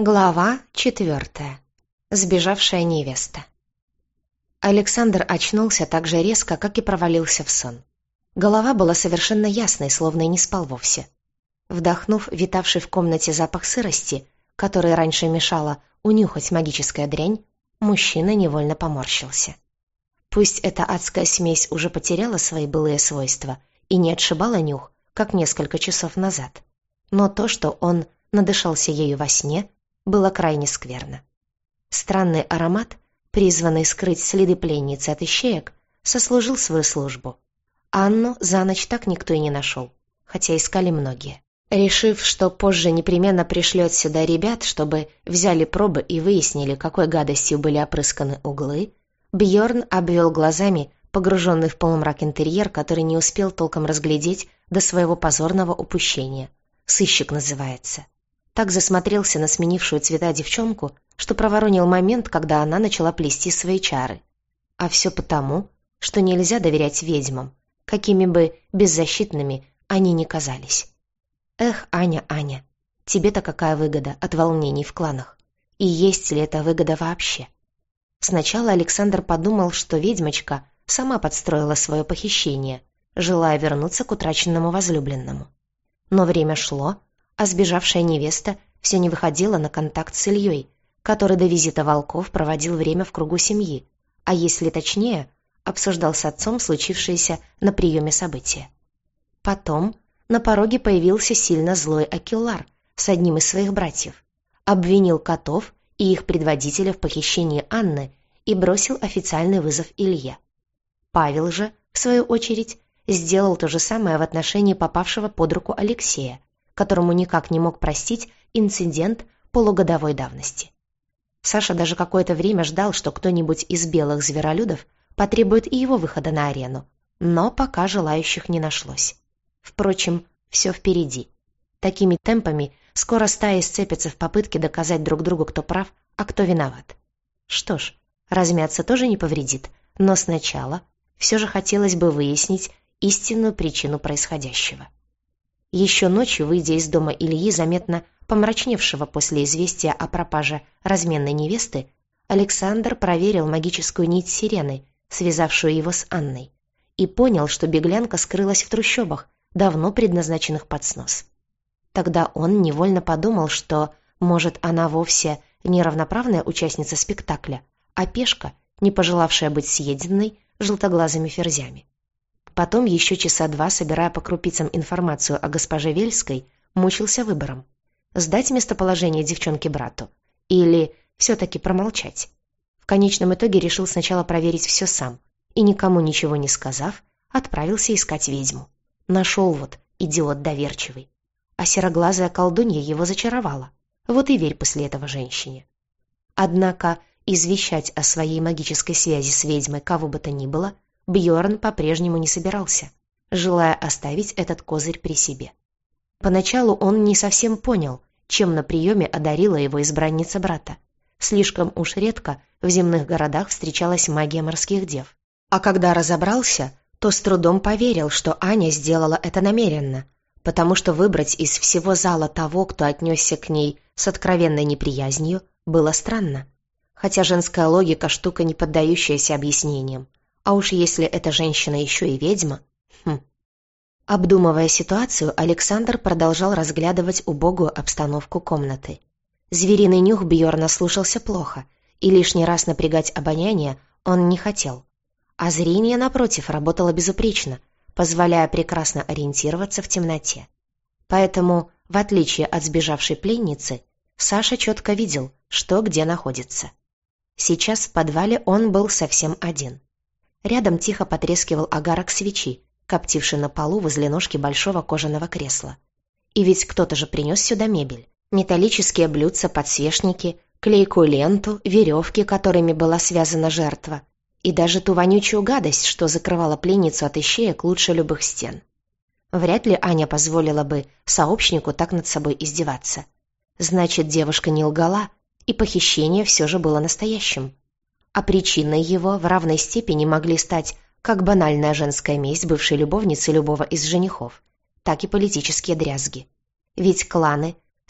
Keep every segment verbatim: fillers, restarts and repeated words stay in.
Глава четвертая. Сбежавшая невеста. Александр очнулся так же резко, как и провалился в сон. Голова была совершенно ясной, словно и не спал вовсе. Вдохнув витавший в комнате запах сырости, который раньше мешало унюхать магическая дрянь, мужчина невольно поморщился. Пусть эта адская смесь уже потеряла свои былые свойства и не отшибала нюх, как несколько часов назад, но то, что он надышался ею во сне, было крайне скверно. Странный аромат, призванный скрыть следы пленницы от ищеек, сослужил свою службу. Анну за ночь так никто и не нашел, хотя искали многие. Решив, что позже непременно пришлет сюда ребят, чтобы взяли пробы и выяснили, какой гадостью были опрысканы углы, Бьорн обвел глазами погруженный в полумрак интерьер, который не успел толком разглядеть до своего позорного упущения. «Сыщик» называется. Так засмотрелся на сменившую цвета девчонку, что проворонил момент, когда она начала плести свои чары. А все потому, что нельзя доверять ведьмам, какими бы беззащитными они ни казались. Эх, Аня, Аня, тебе-то какая выгода от волнений в кланах? И есть ли эта выгода вообще? Сначала Александр подумал, что ведьмочка сама подстроила свое похищение, желая вернуться к утраченному возлюбленному. Но время шло, а сбежавшая невеста все не выходила на контакт с Ильей, который до визита волков проводил время в кругу семьи, а если точнее, обсуждал с отцом случившееся на приеме события. Потом на пороге появился сильно злой Акиллар с одним из своих братьев, обвинил котов и их предводителя в похищении Анны и бросил официальный вызов Илье. Павел же, в свою очередь, сделал то же самое в отношении попавшего под руку Алексея, которому никак не мог простить инцидент полугодовой давности. Саша даже какое-то время ждал, что кто-нибудь из белых зверолюдов потребует и его выхода на арену, но пока желающих не нашлось. Впрочем, все впереди. Такими темпами скоро стаи сцепятся в попытке доказать друг другу, кто прав, а кто виноват. Что ж, размяться тоже не повредит, но сначала все же хотелось бы выяснить истинную причину происходящего. Еще ночью, выйдя из дома Ильи, заметно помрачневшего после известия о пропаже разменной невесты, Александр проверил магическую нить сирены, связавшую его с Анной, и понял, что беглянка скрылась в трущобах, давно предназначенных под снос. Тогда он невольно подумал, что, может, она вовсе не равноправная участница спектакля, а пешка, не пожелавшая быть съеденной желтоглазыми ферзями. Потом, еще часа два, собирая по крупицам информацию о госпоже Вельской, мучился выбором: сдать местоположение девчонки брату или все-таки промолчать. В конечном итоге решил сначала проверить все сам и, никому ничего не сказав, отправился искать ведьму. Нашел вот, идиот доверчивый. А сероглазая колдунья его зачаровала. Вот и верь после этого женщине. Однако извещать о своей магической связи с ведьмой кого бы то ни было Бьорн по-прежнему не собирался, желая оставить этот козырь при себе. Поначалу он не совсем понял, чем на приеме одарила его избранница брата. Слишком уж редко в земных городах встречалась магия морских дев. А когда разобрался, то с трудом поверил, что Аня сделала это намеренно, потому что выбрать из всего зала того, кто отнесся к ней с откровенной неприязнью, было странно. Хотя женская логика — штука, не поддающаяся объяснениям. А уж если эта женщина еще и ведьма... Хм. Обдумывая ситуацию, Александр продолжал разглядывать убогую обстановку комнаты. Звериный нюх Бьорна слушался плохо, и лишний раз напрягать обоняние он не хотел. А зрение, напротив, работало безупречно, позволяя прекрасно ориентироваться в темноте. Поэтому, в отличие от сбежавшей пленницы, Саша четко видел, что где находится. Сейчас в подвале он был совсем один. Рядом тихо потрескивал огарок свечи, коптивший на полу возле ножки большого кожаного кресла. И ведь кто-то же принес сюда мебель. Металлические блюдца, подсвечники, клейкую ленту, веревки, которыми была связана жертва, и даже ту вонючую гадость, что закрывала пленницу от ищеек лучше любых стен. Вряд ли Аня позволила бы сообщнику так над собой издеваться. Значит, девушка не лгала, и похищение все же было настоящим. А причиной его в равной степени могли стать как банальная женская месть бывшей любовницы любого из женихов, так и политические дрязги. Ведь кланы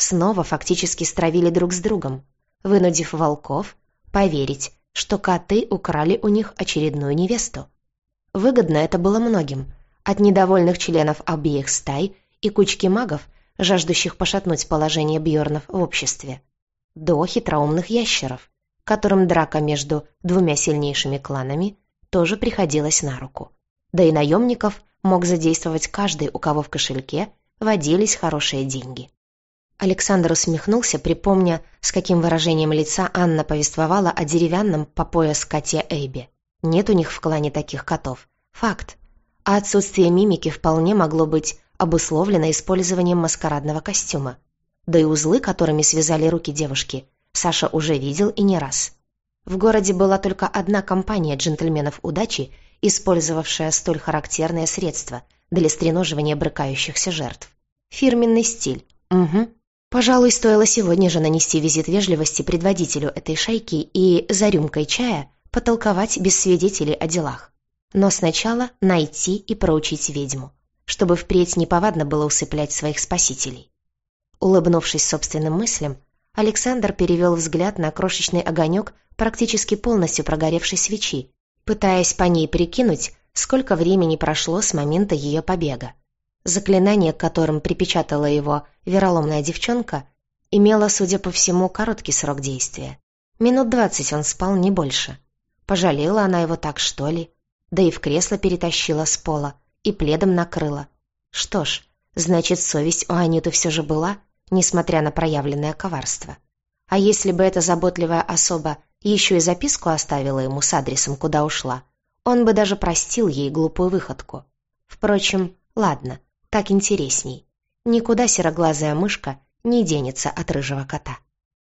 снова фактически стравили друг с другом, вынудив волков поверить, что коты украли у них очередную невесту. Выгодно это было многим, от недовольных членов обеих стай и кучки магов, жаждущих пошатнуть положение Бьорнов в обществе, до хитроумных ящеров, которым драка между двумя сильнейшими кланами тоже приходилась на руку. Да и наемников мог задействовать каждый, у кого в кошельке водились хорошие деньги. Александр усмехнулся, припомня, с каким выражением лица Анна повествовала о деревянном по пояс коте Эйбе. Нет у них в клане таких котов. Факт. А отсутствие мимики вполне могло быть обусловлено использованием маскарадного костюма. Да и узлы, которыми связали руки девушки, Саша уже видел и не раз. В городе была только одна компания джентльменов удачи, использовавшая столь характерное средство для стреноживания брыкающихся жертв. Фирменный стиль. Угу. Пожалуй, стоило сегодня же нанести визит вежливости предводителю этой шайки и за рюмкой чая потолковать без свидетелей о делах. Но сначала найти и проучить ведьму, чтобы впредь неповадно было усыплять своих спасителей. Улыбнувшись собственным мыслям, Александр перевел взгляд на крошечный огонек практически полностью прогоревшей свечи, пытаясь по ней прикинуть, сколько времени прошло с момента ее побега. Заклинание, к которым припечатала его вероломная девчонка, имело, судя по всему, короткий срок действия. Минут двадцать он спал, не больше. Пожалела она его так, что ли? Да и в кресло перетащила с пола и пледом накрыла. Что ж, значит, совесть у Аниты все же была, несмотря на проявленное коварство. А если бы эта заботливая особа еще и записку оставила ему с адресом, куда ушла, он бы даже простил ей глупую выходку. Впрочем, ладно, так интересней. Никуда сероглазая мышка не денется от рыжего кота.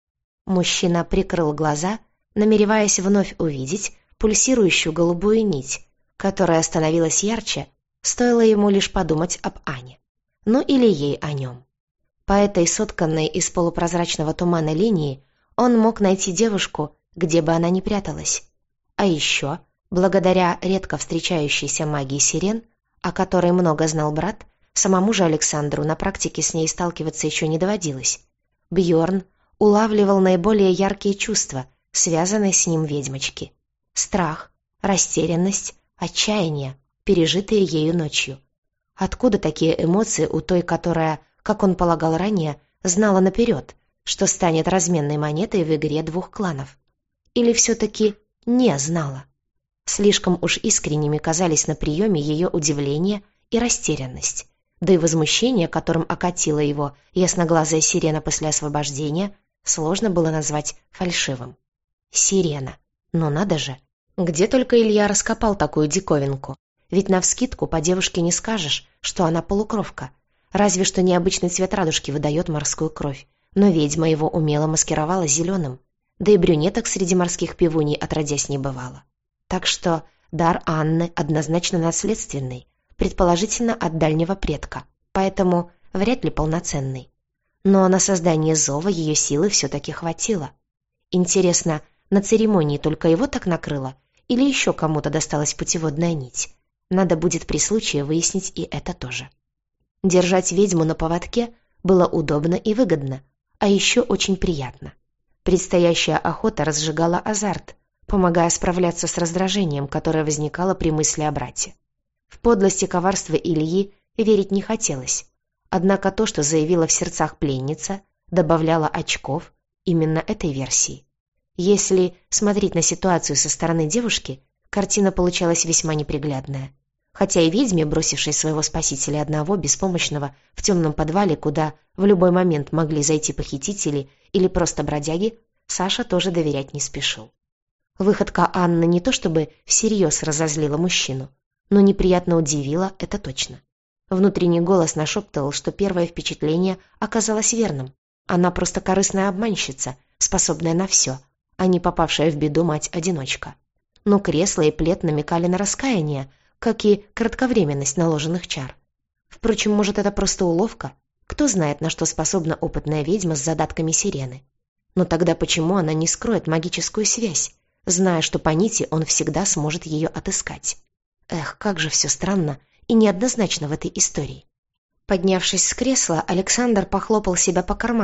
Мужчина прикрыл глаза, намереваясь вновь увидеть пульсирующую голубую нить, которая становилась ярче, стоило ему лишь подумать об Ане. Ну или ей о нем. По этой сотканной из полупрозрачного тумана линии он мог найти девушку, где бы она ни пряталась. А еще, благодаря редко встречающейся магии сирен, о которой много знал брат, самому же Александру на практике с ней сталкиваться еще не доводилось. Бьорн улавливал наиболее яркие чувства, связанные с ним ведьмочки. Страх, растерянность, отчаяние, пережитые ею ночью. Откуда такие эмоции у той, которая, как он полагал ранее, знала наперед, что станет разменной монетой в игре двух кланов? Или все-таки не знала? Слишком уж искренними казались на приеме ее удивление и растерянность, да и возмущение, которым окатила его ясноглазая сирена после освобождения, сложно было назвать фальшивым. Сирена. Но надо же. Где только Илья раскопал такую диковинку? Ведь навскидку по девушке не скажешь, что она полукровка. Разве что необычный цвет радужки выдает морскую кровь. Но ведьма его умело маскировала зеленым. Да и брюнеток среди морских пивуней отродясь не бывало. Так что дар Анны однозначно наследственный, предположительно от дальнего предка, поэтому вряд ли полноценный. Но на создание зова ее силы все-таки хватило. Интересно, на церемонии только его так накрыло, или еще кому-то досталась путеводная нить? Надо будет при случае выяснить и это тоже. Держать ведьму на поводке было удобно и выгодно, а еще очень приятно. Предстоящая охота разжигала азарт, помогая справляться с раздражением, которое возникало при мысли о брате. В подлость и коварство Ильи верить не хотелось, однако то, что заявила в сердцах пленница, добавляло очков именно этой версии. Если смотреть на ситуацию со стороны девушки, картина получалась весьма неприглядная. Хотя и ведьме, бросившей своего спасителя одного, беспомощного, в темном подвале, куда в любой момент могли зайти похитители или просто бродяги, Саша тоже доверять не спешил. Выходка Анны не то чтобы всерьез разозлила мужчину, но неприятно удивила, это точно. Внутренний голос нашептывал, что первое впечатление оказалось верным. Она просто корыстная обманщица, способная на все, а не попавшая в беду мать-одиночка. Но кресло и плед намекали на раскаяние, как и кратковременность наложенных чар. Впрочем, может, это просто уловка? Кто знает, на что способна опытная ведьма с задатками сирены? Но тогда почему она не скроет магическую связь, зная, что по нити он всегда сможет ее отыскать? Эх, как же все странно и неоднозначно в этой истории. Поднявшись с кресла, Александр похлопал себя по карманам,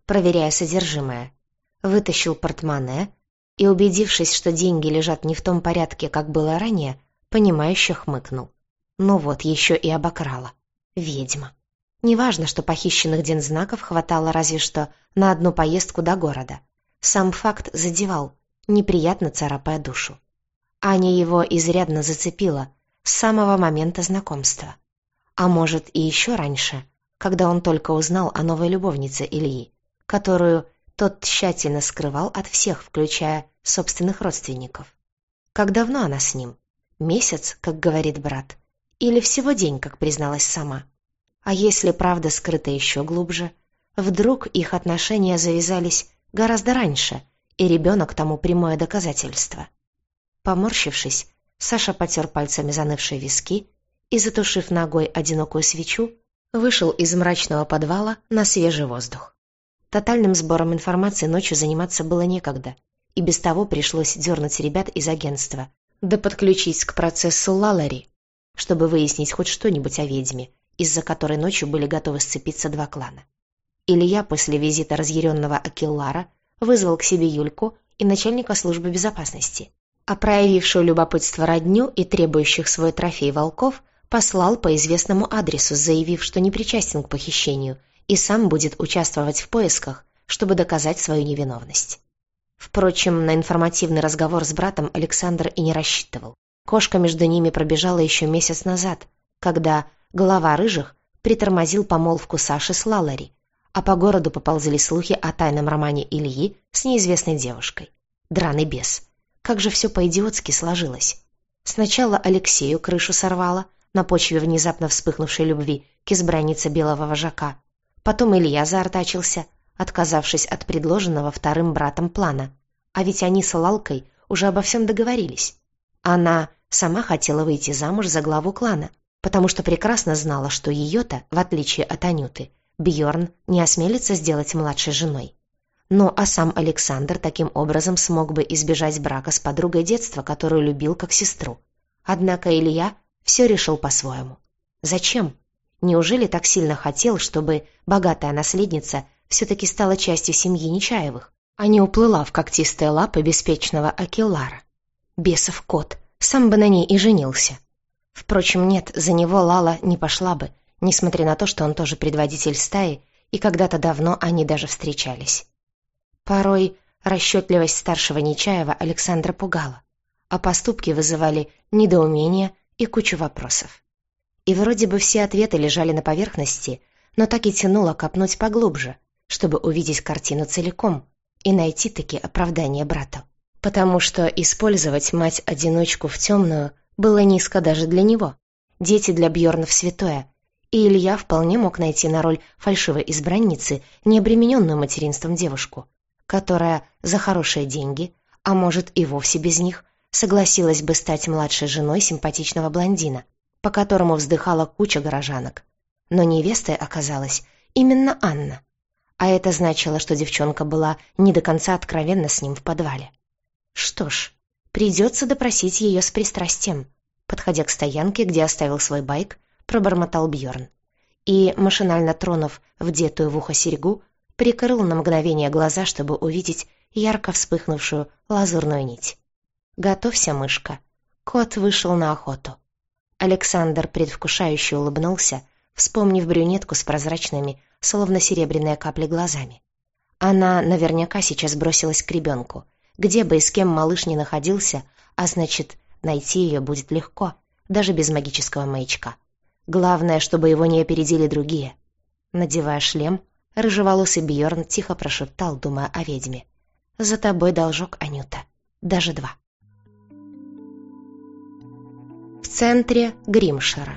проверяя содержимое, вытащил портмоне и, убедившись, что деньги лежат не в том порядке, как было ранее, понимающе хмыкнул. Ну вот, еще и обокрала. Ведьма. Неважно, что похищенных дензнаков хватало разве что на одну поездку до города. Сам факт задевал, неприятно царапая душу. Аня его изрядно зацепила с самого момента знакомства. А может, и еще раньше, когда он только узнал о новой любовнице Ильи, которую тот тщательно скрывал от всех, включая собственных родственников. Как давно она с ним? Месяц, как говорит брат? Или всего день, как призналась сама? А если правда скрыта еще глубже? Вдруг их отношения завязались гораздо раньше, и ребенок тому прямое доказательство? Поморщившись, Саша потер пальцами занывшие виски и, затушив ногой одинокую свечу, вышел из мрачного подвала на свежий воздух. Тотальным сбором информации ночью заниматься было некогда, и без того пришлось дернуть ребят из агентства, да подключить к процессу Лалари, чтобы выяснить хоть что-нибудь о ведьме, из-за которой ночью были готовы сцепиться два клана. Илья после визита разъяренного Акиллара вызвал к себе Юльку и начальника службы безопасности, а проявившую любопытство родню и требующих свой трофей волков послал по известному адресу, заявив, что не причастен к похищению и сам будет участвовать в поисках, чтобы доказать свою невиновность. Впрочем, на информативный разговор с братом Александр и не рассчитывал. Кошка между ними пробежала еще месяц назад, когда глава рыжих притормозил помолвку Саши с Лалари, а по городу поползли слухи о тайном романе Ильи с неизвестной девушкой. Драный бес. Как же все по-идиотски сложилось. Сначала Алексею крышу сорвало на почве внезапно вспыхнувшей любви к избраннице белого вожака. Потом Илья заортачился, отказавшись от предложенного вторым братом плана. А ведь они с Лалкой уже обо всем договорились. Она сама хотела выйти замуж за главу клана, потому что прекрасно знала, что ее-то, в отличие от Анюты, Бьорн не осмелится сделать младшей женой. Ну а сам Александр таким образом смог бы избежать брака с подругой детства, которую любил как сестру. Однако Илья все решил по-своему. Зачем? Неужели так сильно хотел, чтобы богатая наследница все-таки стала частью семьи Нечаевых, а не уплыла в когтистые лапы беспечного Акиллара? Бесов кот, сам бы на ней и женился. Впрочем, нет, за него Лала не пошла бы, несмотря на то, что он тоже предводитель стаи, и когда-то давно они даже встречались. Порой расчетливость старшего Нечаева Александра пугала, а поступки вызывали недоумение и кучу вопросов. И вроде бы все ответы лежали на поверхности, но так и тянуло копнуть поглубже, чтобы увидеть картину целиком и найти-таки оправдание брату. Потому что использовать мать-одиночку в темную было низко даже для него. Дети для Бьорнов святое, и Илья вполне мог найти на роль фальшивой избранницы необремененную материнством девушку, которая за хорошие деньги, а может и вовсе без них, согласилась бы стать младшей женой симпатичного блондина, по которому вздыхала куча горожанок. Но невестой оказалась именно Анна. А это значило, что девчонка была не до конца откровенна с ним в подвале. Что ж, придется допросить ее с пристрастием. Подходя к стоянке, где оставил свой байк, пробормотал Бьорн. И, машинально тронув вдетую в ухо серьгу, прикрыл на мгновение глаза, чтобы увидеть ярко вспыхнувшую лазурную нить. «Готовься, мышка. Кот вышел на охоту». Александр предвкушающе улыбнулся, вспомнив брюнетку с прозрачными, словно серебряные капли глазами. Она наверняка сейчас бросилась к ребенку. Где бы и с кем малыш ни находился, а значит, найти ее будет легко, даже без магического маячка. Главное, чтобы его не опередили другие. Надевая шлем, рыжеволосый Бьорн тихо прошептал, думая о ведьме. «За тобой должок, Анюта. Даже два». В центре Гримшира.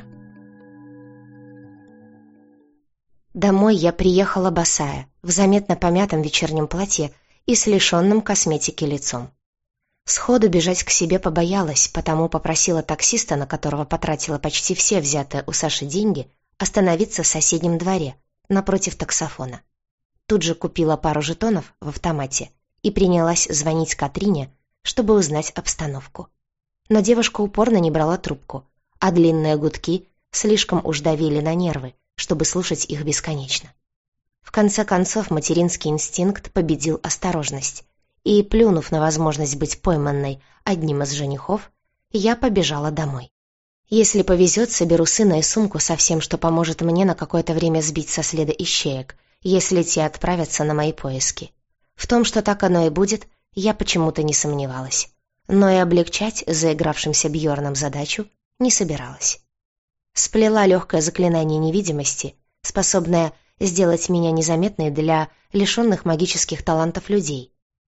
Домой я приехала босая, в заметно помятом вечернем платье и с лишенным косметики лицом. Сходу бежать к себе побоялась, потому попросила таксиста, на которого потратила почти все взятые у Саши деньги, остановиться в соседнем дворе, напротив таксофона. Тут же купила пару жетонов в автомате и принялась звонить Катрине, чтобы узнать обстановку. Но девушка упорно не брала трубку, а длинные гудки слишком уж давили на нервы, чтобы слушать их бесконечно. В конце концов, материнский инстинкт победил осторожность, и, плюнув на возможность быть пойманной одним из женихов, я побежала домой. Если повезет, соберу сына и сумку со всем, что поможет мне на какое-то время сбить со следа ищеек, если те отправятся на мои поиски. В том, что так оно и будет, я почему-то не сомневалась. Но и облегчать заигравшимся Бьорном задачу не собиралась. Сплела легкое заклинание невидимости, способное сделать меня незаметной для лишенных магических талантов людей.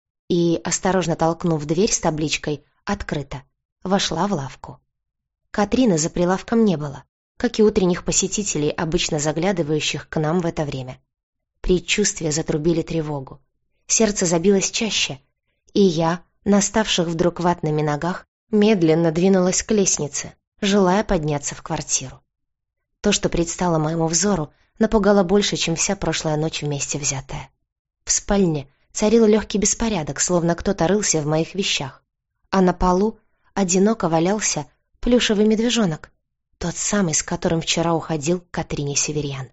И, осторожно толкнув дверь с табличкой «Открыто», вошла в лавку. Катрины за прилавком не было, как и утренних посетителей, обычно заглядывающих к нам в это время. Предчувствия затрубили тревогу. Сердце забилось чаще, и я, на ставших вдруг ватными ногах, медленно двинулась к лестнице, желая подняться в квартиру. То, что предстало моему взору, напугало больше, чем вся прошлая ночь вместе взятая. В спальне царил легкий беспорядок, словно кто-то рылся в моих вещах, а на полу одиноко валялся плюшевый медвежонок, тот самый, с которым вчера уходил к Катрине Северьян.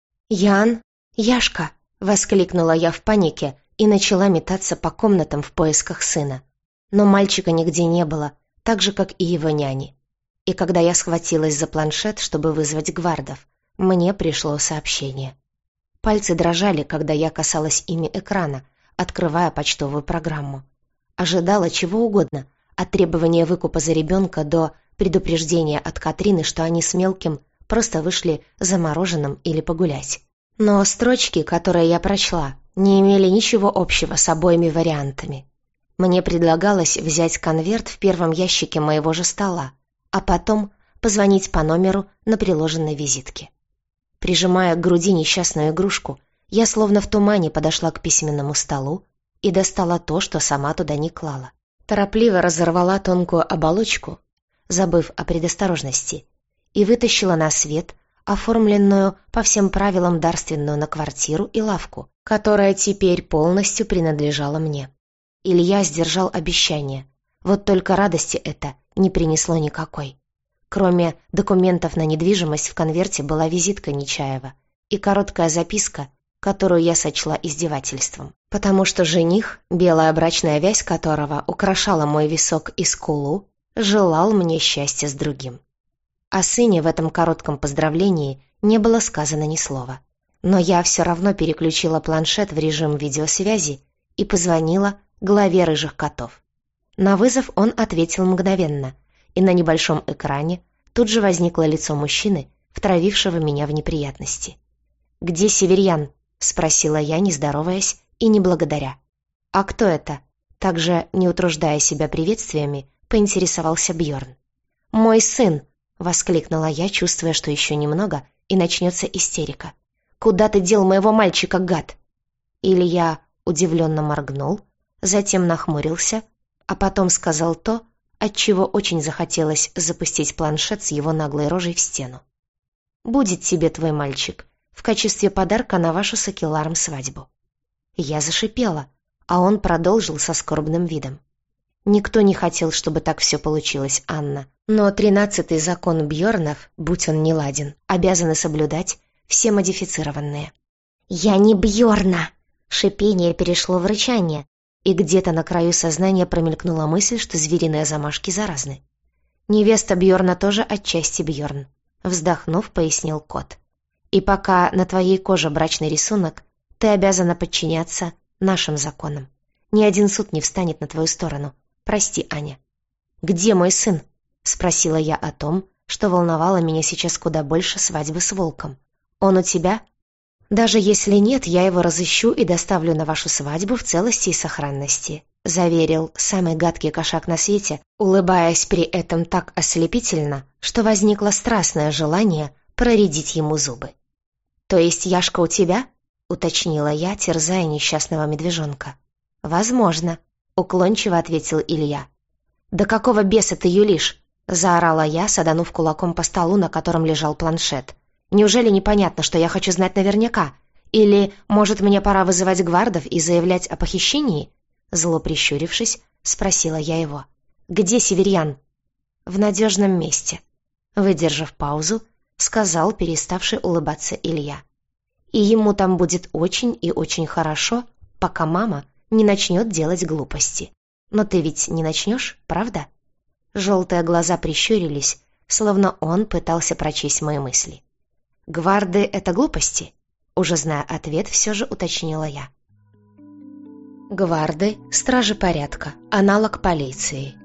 «Ян! Яшка!» — воскликнула я в панике и начала метаться по комнатам в поисках сына. Но мальчика нигде не было, так же, как и его няни. И когда я схватилась за планшет, чтобы вызвать гвардов, мне пришло сообщение. Пальцы дрожали, когда я касалась ими экрана, открывая почтовую программу. Ожидала чего угодно, от требования выкупа за ребенка до предупреждения от Катрины, что они с мелким просто вышли за мороженым или погулять. Но строчки, которые я прочла, не имели ничего общего с обоими вариантами. Мне предлагалось взять конверт в первом ящике моего же стола, а потом позвонить по номеру на приложенной визитке. Прижимая к груди несчастную игрушку, я словно в тумане подошла к письменному столу и достала то, что сама туда не клала. Торопливо разорвала тонкую оболочку, забыв о предосторожности, и вытащила на свет оформленную по всем правилам дарственную на квартиру и лавку, которая теперь полностью принадлежала мне. Илья сдержал обещание, вот только радости это не принесло никакой. Кроме документов на недвижимость в конверте была визитка Нечаева и короткая записка, которую я сочла издевательством, потому что жених, белая брачная вязь которого украшала мой висок и скулу, желал мне счастья с другим. О сыне в этом коротком поздравлении не было сказано ни слова. Но я все равно переключила планшет в режим видеосвязи и позвонила главе рыжих котов. На вызов он ответил мгновенно, и на небольшом экране тут же возникло лицо мужчины, втравившего меня в неприятности. «Где Северьян?» — спросила я, не здороваясь и не благодаря. «А кто это?» — также, не утруждая себя приветствиями, поинтересовался Бьорн. «Мой сын!» — воскликнула я, чувствуя, что еще немного, и начнется истерика. «Куда ты дел моего мальчика, гад?» Илья удивленно моргнул, затем нахмурился, а потом сказал то, отчего очень захотелось запустить планшет с его наглой рожей в стену. «Будет тебе твой мальчик в качестве подарка на вашу с Акеларом свадьбу». Я зашипела, а он продолжил со скорбным видом. «Никто не хотел, чтобы так все получилось, Анна, но тринадцатый закон Бьорнов, будь он неладен, обязаны соблюдать все модифицированные». «Я не Бьорна!» Шипение перешло в рычание, и где-то на краю сознания промелькнула мысль, что звериные замашки заразны. «Невеста Бьорна тоже отчасти Бьорн», — вздохнув, пояснил кот. «И пока на твоей коже брачный рисунок, ты обязана подчиняться нашим законам. Ни один суд не встанет на твою сторону. Прости, Аня». «Где мой сын?» — спросила я о том, что волновало меня сейчас куда больше свадьбы с волком. «Он у тебя?» «Даже если нет, я его разыщу и доставлю на вашу свадьбу в целости и сохранности», — заверил самый гадкий кошак на свете, улыбаясь при этом так ослепительно, что возникло страстное желание проредить ему зубы. «То есть Яшка у тебя?» — уточнила я, терзая несчастного медвежонка. «Возможно», — уклончиво ответил Илья. «Да какого беса ты юлишь?» — заорала я, саданув кулаком по столу, на котором лежал планшет. «Неужели непонятно, что я хочу знать наверняка? Или, может, мне пора вызывать гвардов и заявлять о похищении?» Зло прищурившись, спросила я его. «Где Северьян?» «В надежном месте», — выдержав паузу, сказал переставший улыбаться Илья. И ему там будет очень и очень хорошо, пока мама не начнет делать глупости. Но ты ведь не начнешь, правда?» Желтые глаза прищурились, словно он пытался прочесть мои мысли. «Гварды — это глупости?» Уже зная ответ, все же уточнила я. Гварды — стражи порядка, аналог полиции.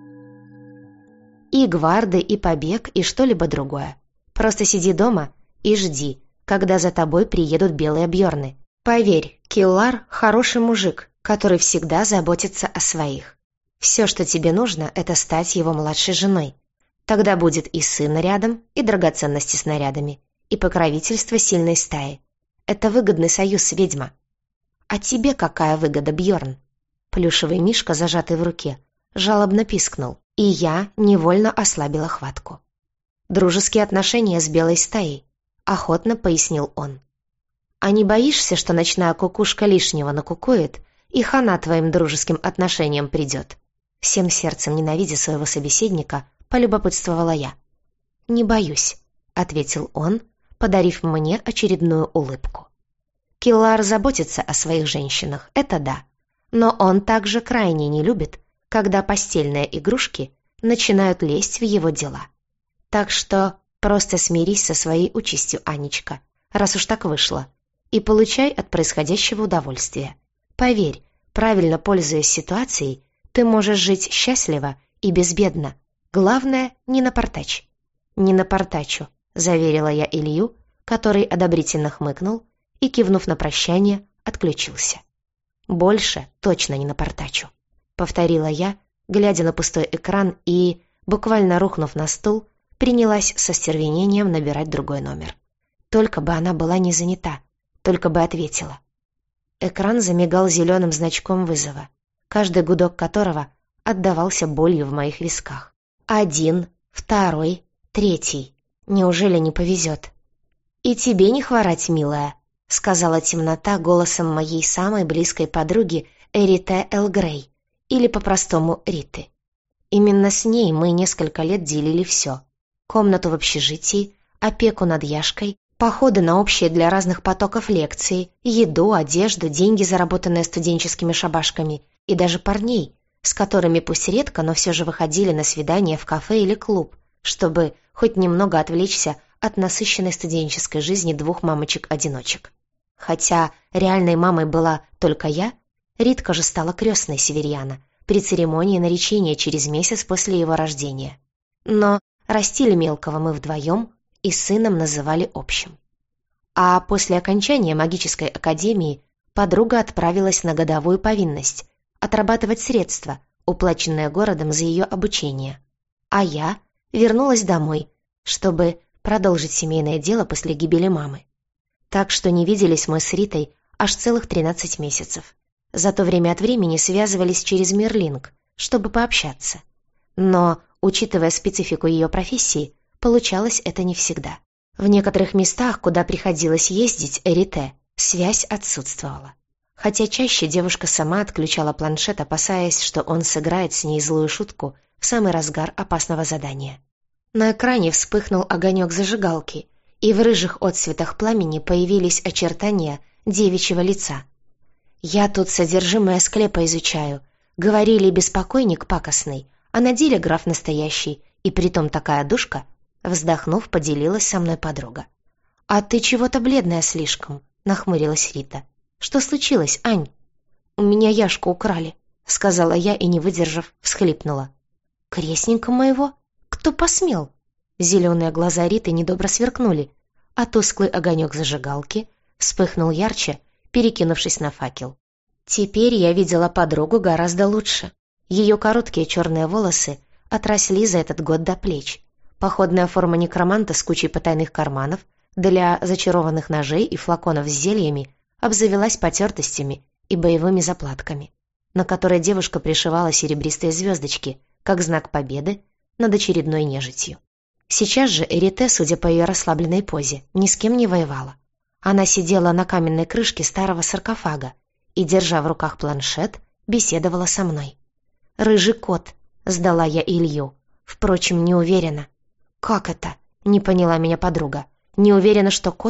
И гварды, и побег, и что-либо другое. Просто сиди дома и жди, когда за тобой приедут белые бьорны. Поверь, Киллар — хороший мужик, который всегда заботится о своих. Все, что тебе нужно, это стать его младшей женой. Тогда будет и сын рядом, и драгоценности с нарядами, и покровительство сильной стаи. Это выгодный союз, ведьма. А тебе какая выгода, Бьорн? Плюшевый мишка, зажатый в руке, жалобно пискнул, и я невольно ослабила хватку. Дружеские отношения с белой стаей, охотно пояснил он. А не боишься, что ночная кукушка лишнего накукует, и хана твоим дружеским отношениям придет? Всем сердцем ненавидя своего собеседника, полюбопытствовала я. «Не боюсь», — ответил он, подарив мне очередную улыбку. Киллар заботится о своих женщинах, это да, но он также крайне не любит, когда постельные игрушки начинают лезть в его дела. Так что просто смирись со своей участью, Анечка, раз уж так вышло, и получай от происходящего удовольствие. Поверь, правильно пользуясь ситуацией, ты можешь жить счастливо и безбедно. Главное, не напортачь. «Не напортачу», — заверила я Илью, который одобрительно хмыкнул и, кивнув на прощание, отключился. «Больше точно не напортачу», — повторила я, глядя на пустой экран и, буквально рухнув на стул, принялась со стервенением набирать другой номер. Только бы она была не занята, только бы ответила. Экран замигал зеленым значком вызова, каждый гудок которого отдавался болью в моих висках. Один, второй, третий. Неужели не повезет? «И тебе не хворать, милая», — сказала темнота голосом моей самой близкой подруги Эрите Элгрей, или по-простому Риты. Именно с ней мы несколько лет делили все. Комнату в общежитии, опеку над Яшкой, походы на общие для разных потоков лекции, еду, одежду, деньги, заработанные студенческими шабашками, и даже парней, с которыми пусть редко, но все же выходили на свидания в кафе или клуб, чтобы хоть немного отвлечься от насыщенной студенческой жизни двух мамочек-одиночек. Хотя реальной мамой была только я, Ритка же стала крестной Северьяна при церемонии наречения через месяц после его рождения. Но растили мелкого мы вдвоем и сыном называли общим. А после окончания магической академии подруга отправилась на годовую повинность отрабатывать средства, уплаченные городом за ее обучение. А я вернулась домой, чтобы продолжить семейное дело после гибели мамы. Так что не виделись мы с Ритой аж целых тринадцать месяцев. Зато время от времени связывались через Мирлинг, чтобы пообщаться. Но, учитывая специфику ее профессии, получалось это не всегда. В некоторых местах, куда приходилось ездить Эрите, связь отсутствовала. Хотя чаще девушка сама отключала планшет, опасаясь, что он сыграет с ней злую шутку в самый разгар опасного задания. На экране вспыхнул огонек зажигалки, и в рыжих отсветах пламени появились очертания девичьего лица. «Я тут содержимое склепа изучаю. Говорили, беспокойник пакостный, а на деле граф настоящий, и притом такая душка», вздохнув, поделилась со мной подруга. «А ты чего-то бледная слишком», — нахмурилась Рита. «Что случилось, Ань?» «У меня Яшку украли», — сказала я и, не выдержав, всхлипнула. «Крестника моего? Кто посмел?» Зеленые глаза Риты недобро сверкнули, а тусклый огонек зажигалки вспыхнул ярче, перекинувшись на факел. Теперь я видела подругу гораздо лучше. Ее короткие черные волосы отросли за этот год до плеч. Походная форма некроманта с кучей потайных карманов для зачарованных ножей и флаконов с зельями обзавелась потертостями и боевыми заплатками, на которые девушка пришивала серебристые звездочки, как знак победы над очередной нежитью. Сейчас же Эрите, судя по ее расслабленной позе, ни с кем не воевала. Она сидела на каменной крышке старого саркофага и, держа в руках планшет, беседовала со мной. «Рыжий кот», — сдала я Илью, впрочем, не уверена. «Как это?» — не поняла меня подруга. «Не уверена, что кот?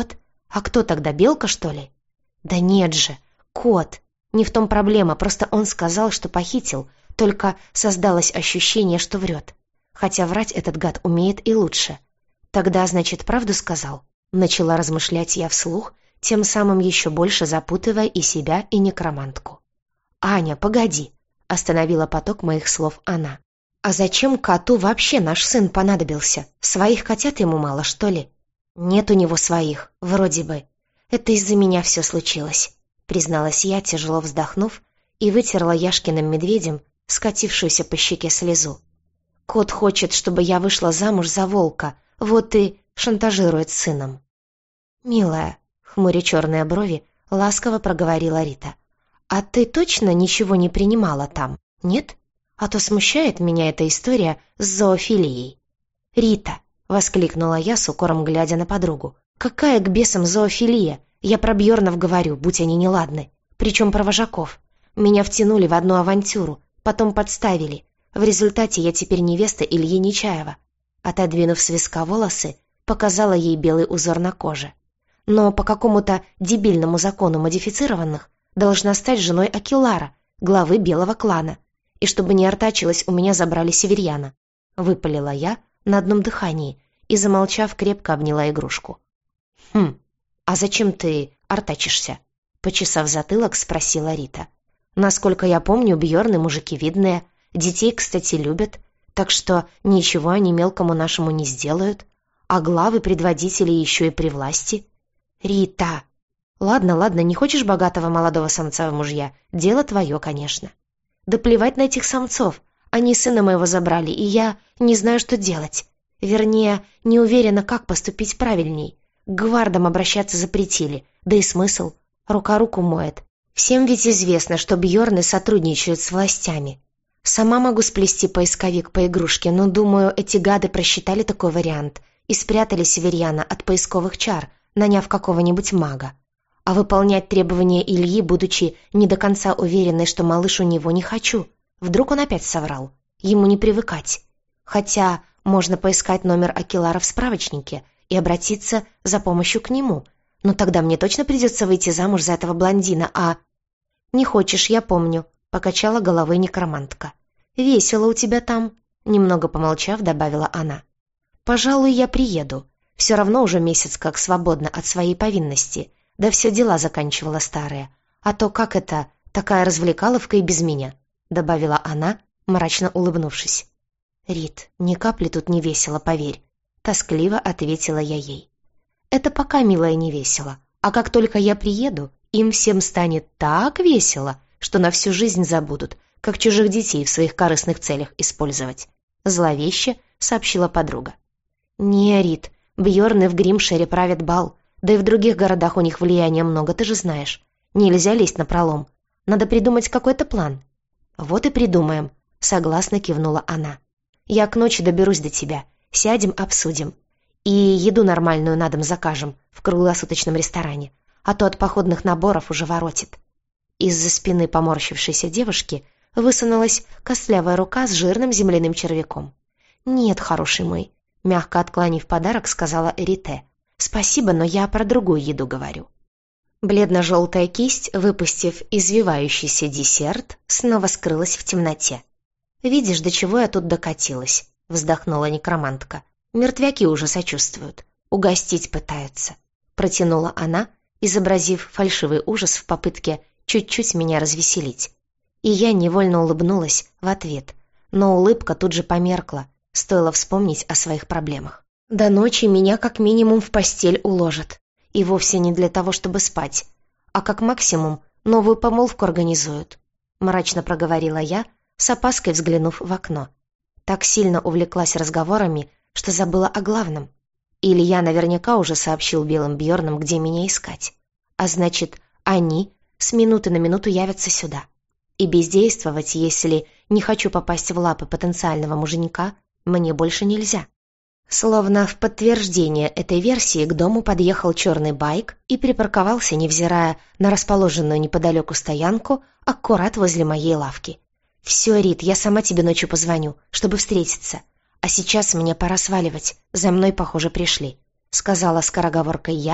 А кто тогда, белка, что ли? Да нет же, кот. Не в том проблема, просто он сказал, что похитил, только создалось ощущение, что врет. Хотя врать этот гад умеет и лучше. Тогда, значит, правду сказал? Начала размышлять я вслух, тем самым еще больше запутывая и себя, и некромантку. «Аня, погоди!» — остановила поток моих слов она. «А зачем коту вообще наш сын понадобился? Своих котят ему мало, что ли?» «Нет у него своих, вроде бы. Это из-за меня все случилось», — призналась я, тяжело вздохнув, и вытерла Яшкиным медведем скатившуюся по щеке слезу. «Кот хочет, чтобы я вышла замуж за волка, вот и шантажирует сыном». «Милая», — хмуря черные брови, ласково проговорила Рита, «а ты точно ничего не принимала там, нет? А то смущает меня эта история с зоофилией». «Рита», — воскликнула я с укором, глядя на подругу, «какая к бесам зоофилия? Я про Бьернов говорю, будь они неладны, причем про вожаков. Меня втянули в одну авантюру, потом подставили. В результате я теперь невеста Ильи Нечаева». Отодвинув с виска волосы, показала ей белый узор на коже. «Но по какому-то дебильному закону модифицированных должна стать женой Акилара, главы белого клана. И чтобы не артачилась, у меня забрали северьяна». Выпалила я на одном дыхании и, замолчав, крепко обняла игрушку. «Хм, а зачем ты артачишься?» Почесав затылок, спросила Рита. «Насколько я помню, Бьерны мужики видные, детей, кстати, любят, так что ничего они мелкому нашему не сделают, а главы предводители еще и при власти». «Рита!» «Ладно, ладно, не хочешь богатого молодого самца в мужья? Дело твое, конечно». «Да плевать на этих самцов. Они сына моего забрали, и я не знаю, что делать. Вернее, не уверена, как поступить правильней. К гвардам обращаться запретили. Да и смысл? Рука руку моет. Всем ведь известно, что Бьерны сотрудничают с властями. Сама могу сплести поисковик по игрушке, но, думаю, эти гады просчитали такой вариант и спрятали северьяна от поисковых чар, наняв какого-нибудь мага. А выполнять требования Ильи, будучи не до конца уверенной, что малыш у него, не хочу. Вдруг он опять соврал. Ему не привыкать. Хотя можно поискать номер Акилара в справочнике и обратиться за помощью к нему. Но тогда мне точно придется выйти замуж за этого блондина, а... «Не хочешь, я помню», — покачала головой некромантка. «Весело у тебя там», — немного помолчав, добавила она. «Пожалуй, я приеду. Все равно уже месяц как свободна от своей повинности. Да все дела заканчивала старые. А то как это, такая развлекаловка и без меня», — добавила она, мрачно улыбнувшись. «Рит, ни капли тут не весело, поверь», — тоскливо ответила я ей. «Это пока, милая, не весело. А как только я приеду, им всем станет так весело, что на всю жизнь забудут, как чужих детей в своих корыстных целях использовать», — зловеще сообщила подруга. «Не, Рит, Бьерны в Гримшире правят бал, да и в других городах у них влияния много, ты же знаешь. Нельзя лезть напролом. Надо придумать какой-то план». «Вот и придумаем», — согласно кивнула она. «Я к ночи доберусь до тебя. Сядем, обсудим. И еду нормальную на дом закажем в круглосуточном ресторане, а то от походных наборов уже воротит». Из-за спины поморщившейся девушки высунулась костлявая рука с жирным земляным червяком. «Нет, хороший мой», — мягко отклонив подарок, сказала Эрите. «Спасибо, но я про другую еду говорю». Бледно-желтая кисть, выпустив извивающийся десерт, снова скрылась в темноте. «Видишь, до чего я тут докатилась», — вздохнула некромантка. «Мертвяки уже сочувствуют. Угостить пытаются», — протянула она, изобразив фальшивый ужас в попытке чуть-чуть меня развеселить. И я невольно улыбнулась в ответ, но улыбка тут же померкла, стоило вспомнить о своих проблемах. До ночи меня как минимум в постель уложат. И вовсе не для того, чтобы спать, а как максимум новую помолвку организуют. Мрачно проговорила я, с опаской взглянув в окно. Так сильно увлеклась разговорами, что забыла о главном. Илья наверняка уже сообщил белым Бьернам, где меня искать. А значит, они с минуты на минуту явятся сюда. И бездействовать, если не хочу попасть в лапы потенциального муженька, мне больше нельзя. Словно в подтверждение этой версии к дому подъехал черный байк и припарковался, невзирая на расположенную неподалеку стоянку, аккурат возле моей лавки. «Все, Рит, я сама тебе ночью позвоню, чтобы встретиться. А сейчас мне пора сваливать, за мной, похоже, пришли», — сказала скороговоркой я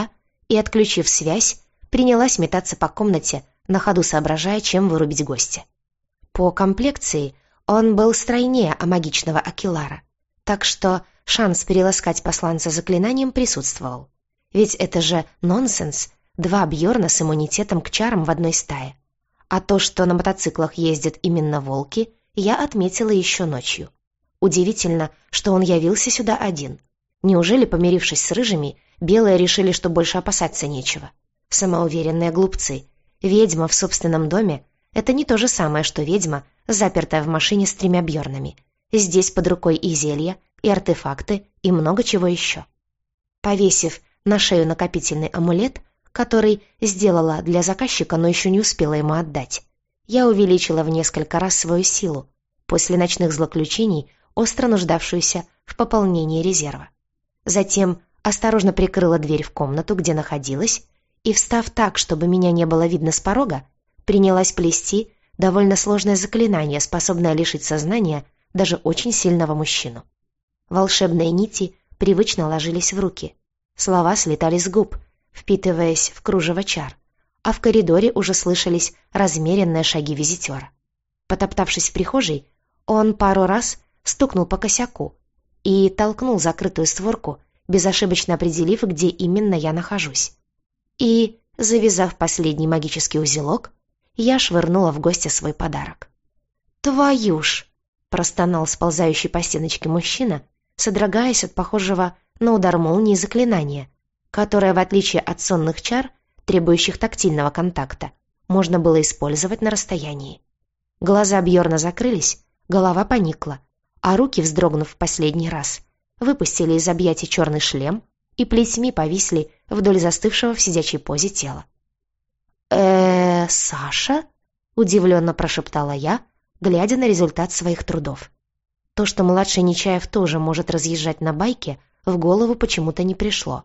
и, отключив связь, принялась метаться по комнате, на ходу соображая, чем вырубить гостя. По комплекции он был стройнее амагичного Акилара, так что шанс переласкать посланца заклинанием присутствовал. Ведь это же нонсенс, два Бьорна с иммунитетом к чарам в одной стае. А то, что на мотоциклах ездят именно волки, я отметила еще ночью. Удивительно, что он явился сюда один. Неужели, помирившись с рыжими, белые решили, что больше опасаться нечего? Самоуверенные глупцы. Ведьма в собственном доме — это не то же самое, что ведьма, запертая в машине с тремя Бьорнами. Здесь под рукой и зелья, и артефакты, и много чего еще. Повесив на шею накопительный амулет, который сделала для заказчика, но еще не успела ему отдать, я увеличила в несколько раз свою силу, после ночных злоключений, остро нуждавшуюся в пополнении резерва. Затем осторожно прикрыла дверь в комнату, где находилась, и, встав так, чтобы меня не было видно с порога, принялась плести довольно сложное заклинание, способное лишить сознания даже очень сильного мужчину. Волшебные нити привычно ложились в руки. Слова слетали с губ, впитываясь в кружево чар, а в коридоре уже слышались размеренные шаги визитера. Потоптавшись в прихожей, он пару раз стукнул по косяку и толкнул закрытую створку, безошибочно определив, где именно я нахожусь. И, завязав последний магический узелок, я швырнула в гостя свой подарок. «Твою ж!» — простонал сползающий по стеночке мужчина, содрогаясь от похожего на удар молнии заклинания, которое, в отличие от сонных чар, требующих тактильного контакта, можно было использовать на расстоянии. Глаза Бьорна закрылись, голова поникла, а руки, вздрогнув в последний раз, выпустили из объятий черный шлем и плетьми повисли вдоль застывшего в сидячей позе тела. э Саша?» — удивленно прошептала я, глядя на результат своих трудов. То, что младший Нечаев тоже может разъезжать на байке, в голову почему-то не пришло.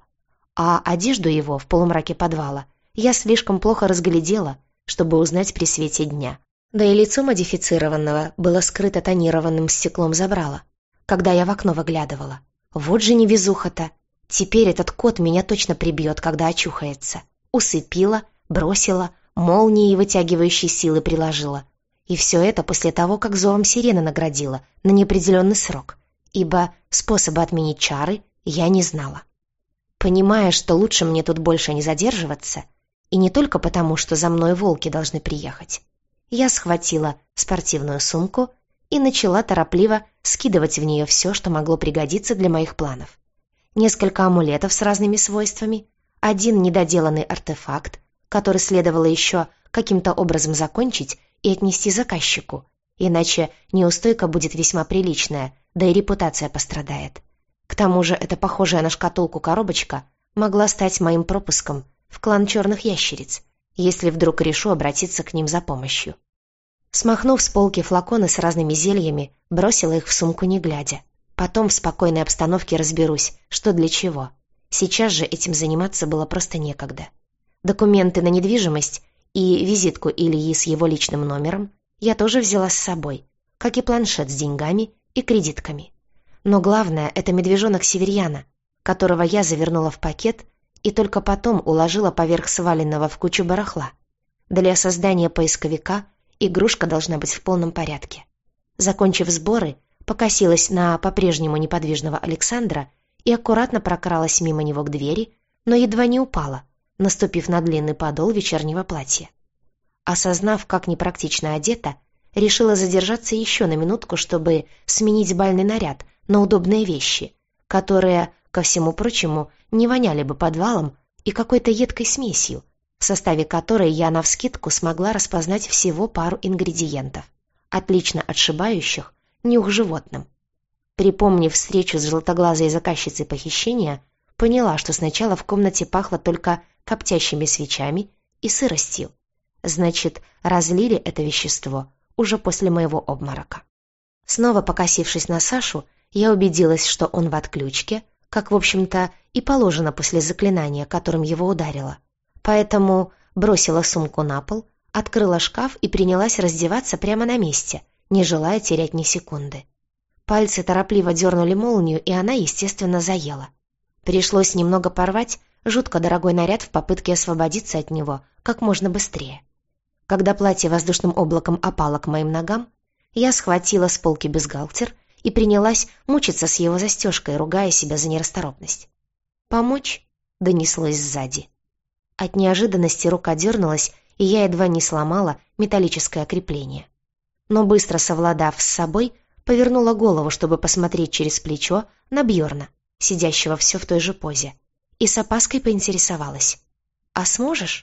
А одежду его в полумраке подвала я слишком плохо разглядела, чтобы узнать при свете дня. Да и лицо модифицированного было скрыто тонированным стеклом забрала, когда я в окно выглядывала. Вот же невезуха-то! Теперь этот кот меня точно прибьет, когда очухается. Усыпила, бросила, молнией вытягивающей силы приложила. И все это после того, как зовом сирены наградила на неопределенный срок, ибо способа отменить чары я не знала. Понимая, что лучше мне тут больше не задерживаться, и не только потому, что за мной волки должны приехать, я схватила спортивную сумку и начала торопливо скидывать в нее все, что могло пригодиться для моих планов. Несколько амулетов с разными свойствами, один недоделанный артефакт, который следовало еще каким-то образом закончить и отнести заказчику, иначе неустойка будет весьма приличная, да и репутация пострадает. К тому же эта похожая на шкатулку коробочка могла стать моим пропуском в клан черных ящериц, если вдруг решу обратиться к ним за помощью. Смахнув с полки флаконы с разными зельями, бросила их в сумку не глядя. Потом в спокойной обстановке разберусь, что для чего. Сейчас же этим заниматься было просто некогда. Документы на недвижимость и визитку Ильи с его личным номером я тоже взяла с собой, как и планшет с деньгами и кредитками. Но главное — это медвежонок Северьяна, которого я завернула в пакет и только потом уложила поверх сваленного в кучу барахла. Для создания поисковика игрушка должна быть в полном порядке. Закончив сборы, покосилась на по-прежнему неподвижного Александра и аккуратно прокралась мимо него к двери, но едва не упала, наступив на длинный подол вечернего платья. Осознав, как непрактично одета, решила задержаться еще на минутку, чтобы сменить бальный наряд на удобные вещи, которые, ко всему прочему, не воняли бы подвалом и какой-то едкой смесью, в составе которой я навскидку смогла распознать всего пару ингредиентов, отлично отшибающих нюх животным. Припомнив встречу с желтоглазой заказчицей похищения, поняла, что сначала в комнате пахло только коптящими свечами и сыростью. Значит, разлили это вещество уже после моего обморока. Снова покосившись на Сашу, я убедилась, что он в отключке, как, в общем-то, и положено после заклинания, которым его ударила. Поэтому бросила сумку на пол, открыла шкаф и принялась раздеваться прямо на месте, не желая терять ни секунды. Пальцы торопливо дернули молнию, и она, естественно, заела. Пришлось немного порвать жутко дорогой наряд в попытке освободиться от него как можно быстрее. Когда платье воздушным облаком опало к моим ногам, я схватила с полки бюстгальтер и принялась мучиться с его застежкой, ругая себя за нерасторопность. «Помочь?» — донеслось сзади. От неожиданности рука дернулась, и я едва не сломала металлическое крепление. Но быстро совладав с собой, повернула голову, чтобы посмотреть через плечо на Бьорна, сидящего все в той же позе, и с опаской поинтересовалась: «А сможешь?»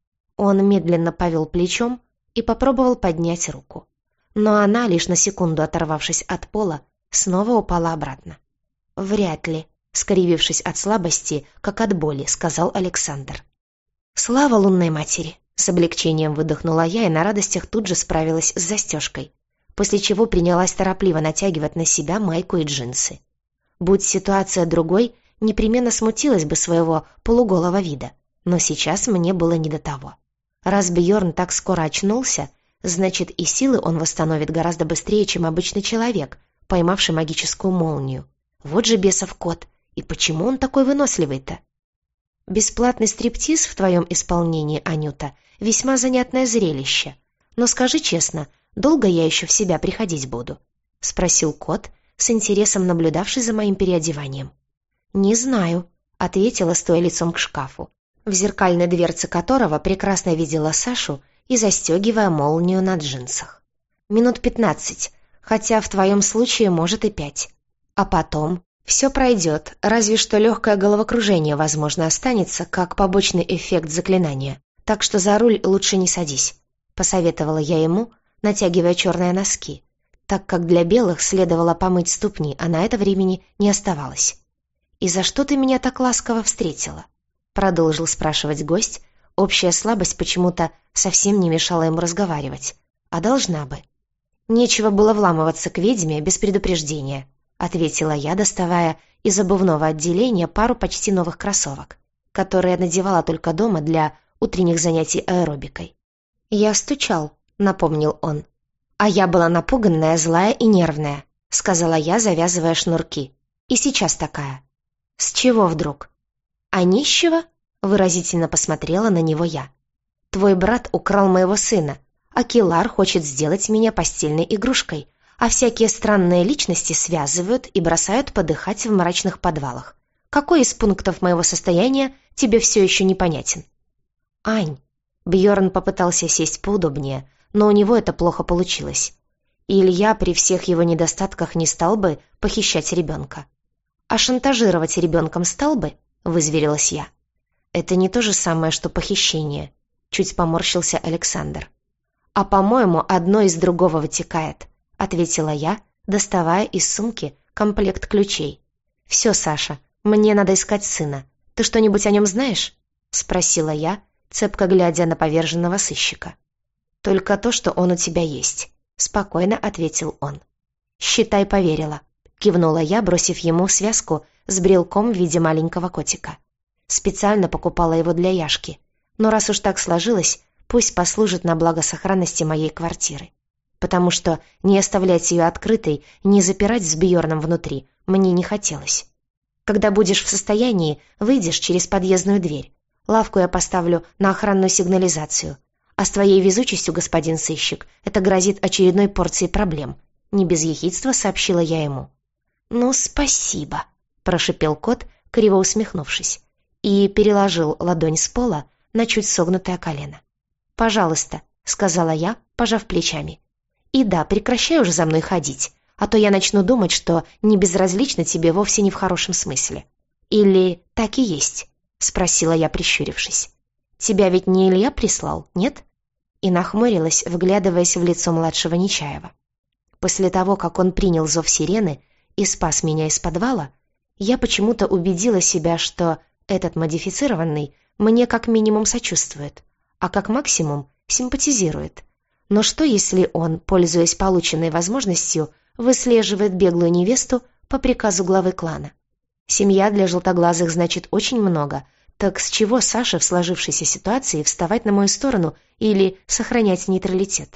Он медленно повел плечом и попробовал поднять руку. Но она, лишь на секунду оторвавшись от пола, снова упала обратно. «Вряд ли», — скривившись от слабости, как от боли, сказал Александр. «Слава лунной матери!» — с облегчением выдохнула я и на радостях тут же справилась с застежкой, после чего принялась торопливо натягивать на себя майку и джинсы. Будь ситуация другой, непременно смутилась бы своего полуголого вида, но сейчас мне было не до того. Раз Бьорн так скоро очнулся, значит, и силы он восстановит гораздо быстрее, чем обычный человек, поймавший магическую молнию. Вот же бесов кот, и почему он такой выносливый-то? Бесплатный стриптиз в твоем исполнении, Анюта, весьма занятное зрелище. Но скажи честно, долго я еще в себя приходить буду? — спросил кот, с интересом наблюдавший за моим переодеванием. «Не знаю», — ответила, стоя лицом к шкафу, в зеркальной дверце которого прекрасно видела Сашу и застегивая молнию на джинсах. «Минут пятнадцать, хотя в твоем случае, может, и пять. А потом все пройдет, разве что легкое головокружение, возможно, останется, как побочный эффект заклинания. Так что за руль лучше не садись», — посоветовала я ему, натягивая черные носки, так как для белых следовало помыть ступни, а на это времени не оставалось. «И за что ты меня так ласково встретила?» — продолжил спрашивать гость. Общая слабость почему-то совсем не мешала ему разговаривать, а должна бы. «Нечего было вламываться к ведьме без предупреждения», — ответила я, доставая из обувного отделения пару почти новых кроссовок, которые надевала только дома для утренних занятий аэробикой. «Я стучал», — напомнил он. «А я была напуганная, злая и нервная», — сказала я, завязывая шнурки. «И сейчас такая». «С чего вдруг?» «А нищего?» — выразительно посмотрела на него я. «Твой брат украл моего сына, а Килар хочет сделать меня постельной игрушкой, а всякие странные личности связывают и бросают подыхать в мрачных подвалах. Какой из пунктов моего состояния тебе все еще непонятен?» «Ань», — Бьорн попытался сесть поудобнее, но у него это плохо получилось. И Илья при всех его недостатках не стал бы похищать ребенка. «А шантажировать ребенком стал бы?» — вызверилась я. «Это не то же самое, что похищение», — чуть поморщился Александр. «А, по-моему, одно из другого вытекает», — ответила я, доставая из сумки комплект ключей. «Все, Саша, мне надо искать сына. Ты что-нибудь о нем знаешь?» — спросила я, цепко глядя на поверженного сыщика. «Только то, что он у тебя есть», — спокойно ответил он. «Считай, поверила», — кивнула я, бросив ему связку с брелком в виде маленького котика. Специально покупала его для Яшки, но раз уж так сложилось, пусть послужит на благо сохранности моей квартиры. Потому что не оставлять ее открытой, не запирать с Бьорном внутри мне не хотелось. «Когда будешь в состоянии, выйдешь через подъездную дверь. Лавку я поставлю на охранную сигнализацию. А с твоей везучестью, господин сыщик, это грозит очередной порцией проблем», — не без ехидства сообщила я ему. «Ну, спасибо», — прошипел кот, криво усмехнувшись, и переложил ладонь с пола на чуть согнутое колено. «Пожалуйста», — сказала я, пожав плечами. «И да, прекращай уже за мной ходить, а то я начну думать, что не безразлично тебе вовсе не в хорошем смысле. Или так и есть?» — спросила я, прищурившись. «Тебя ведь не Илья прислал, нет?» И нахмурилась, вглядываясь в лицо младшего Нечаева. После того, как он принял зов сирены и спас меня из подвала, я почему-то убедила себя, что этот модифицированный мне как минимум сочувствует, а как максимум симпатизирует. Но что, если он, пользуясь полученной возможностью, выслеживает беглую невесту по приказу главы клана? Семья для желтоглазых значит очень много, так с чего Саше в сложившейся ситуации вставать на мою сторону или сохранять нейтралитет?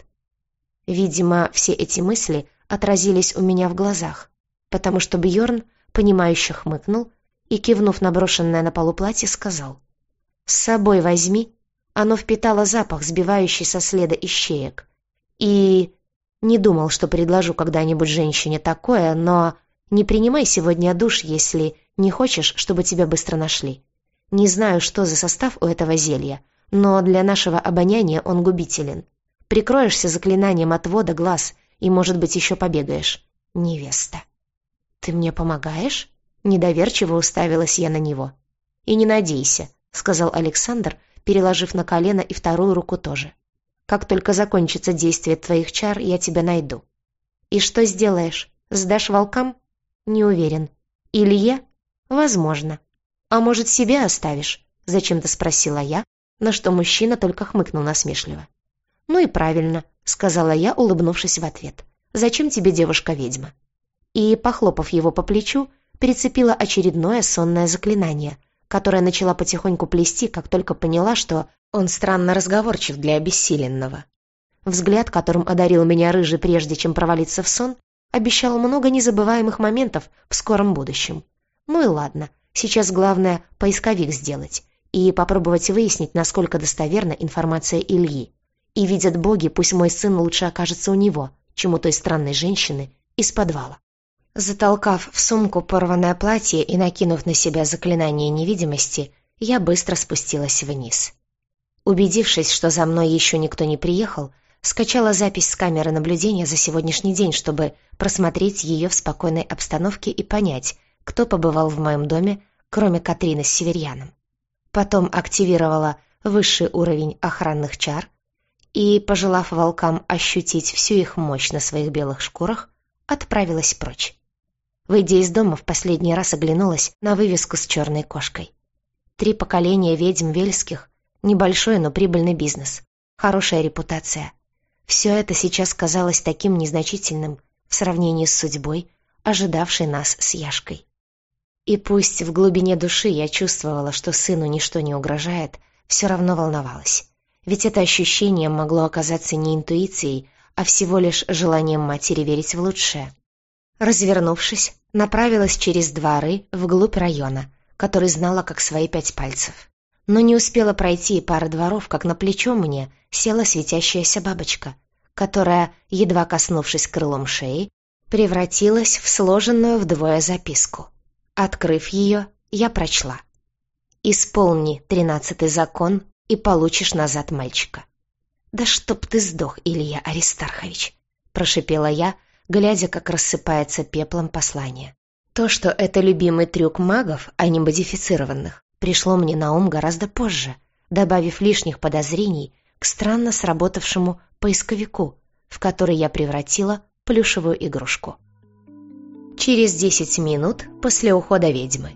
Видимо, все эти мысли отразились у меня в глазах, потому что Бьорн, понимающе хмыкнул и, кивнув на брошенное на полу платье, сказал: «С собой возьми, оно впитало запах, сбивающий со следа ищеек. И не думал, что предложу когда-нибудь женщине такое, но не принимай сегодня душ, если не хочешь, чтобы тебя быстро нашли. Не знаю, что за состав у этого зелья, но для нашего обоняния он губителен. Прикроешься заклинанием отвода глаз и, может быть, еще побегаешь. Невеста». «Ты мне помогаешь?» Недоверчиво уставилась я на него. «И не надейся», — сказал Александр, переложив на колено и вторую руку тоже. «Как только закончится действие твоих чар, я тебя найду». «И что сделаешь? Сдашь волкам?» «Не уверен». «Илье?» «Возможно». «А может, себе оставишь?» — зачем-то спросила я, на что мужчина только хмыкнул насмешливо. «Ну и правильно», — сказала я, улыбнувшись в ответ. «Зачем тебе девушка-ведьма?» И, похлопав его по плечу, прицепила очередное сонное заклинание, которое начала потихоньку плести, как только поняла, что он странно разговорчив для обессиленного. Взгляд, которым одарил меня рыжий, прежде чем провалиться в сон, обещал много незабываемых моментов в скором будущем. Ну и ладно, сейчас главное поисковик сделать и попробовать выяснить, насколько достоверна информация Ильи. И видят боги, пусть мой сын лучше окажется у него, чем у той странной женщины из подвала. Затолкав в сумку порванное платье и накинув на себя заклинание невидимости, я быстро спустилась вниз. Убедившись, что за мной еще никто не приехал, скачала запись с камеры наблюдения за сегодняшний день, чтобы просмотреть ее в спокойной обстановке и понять, кто побывал в моем доме, кроме Катрины с Северьяном. Потом активировала высший уровень охранных чар и, пожелав волкам ощутить всю их мощь на своих белых шкурах, отправилась прочь. Выйдя из дома, в последний раз оглянулась на вывеску с черной кошкой. Три поколения ведьм вельских, небольшой, но прибыльный бизнес, хорошая репутация. Все это сейчас казалось таким незначительным в сравнении с судьбой, ожидавшей нас с Яшкой. И пусть в глубине души я чувствовала, что сыну ничто не угрожает, все равно волновалась. Ведь это ощущение могло оказаться не интуицией, а всего лишь желанием матери верить в лучшее. Развернувшись, направилась через дворы вглубь района, который знала как свои пять пальцев. Но не успела пройти и пара дворов, как на плечо мне села светящаяся бабочка, которая, едва коснувшись крылом шеи, превратилась в сложенную вдвое записку. Открыв ее, я прочла: «Исполни тринадцатый закон и получишь назад мальчика». «Да чтоб ты сдох, Илья Аристархович!» — прошипела я, глядя, как рассыпается пеплом послание. То, что это любимый трюк магов, а не модифицированных, пришло мне на ум гораздо позже, добавив лишних подозрений к странно сработавшему поисковику, в который я превратила плюшевую игрушку. Через десять минут после ухода ведьмы.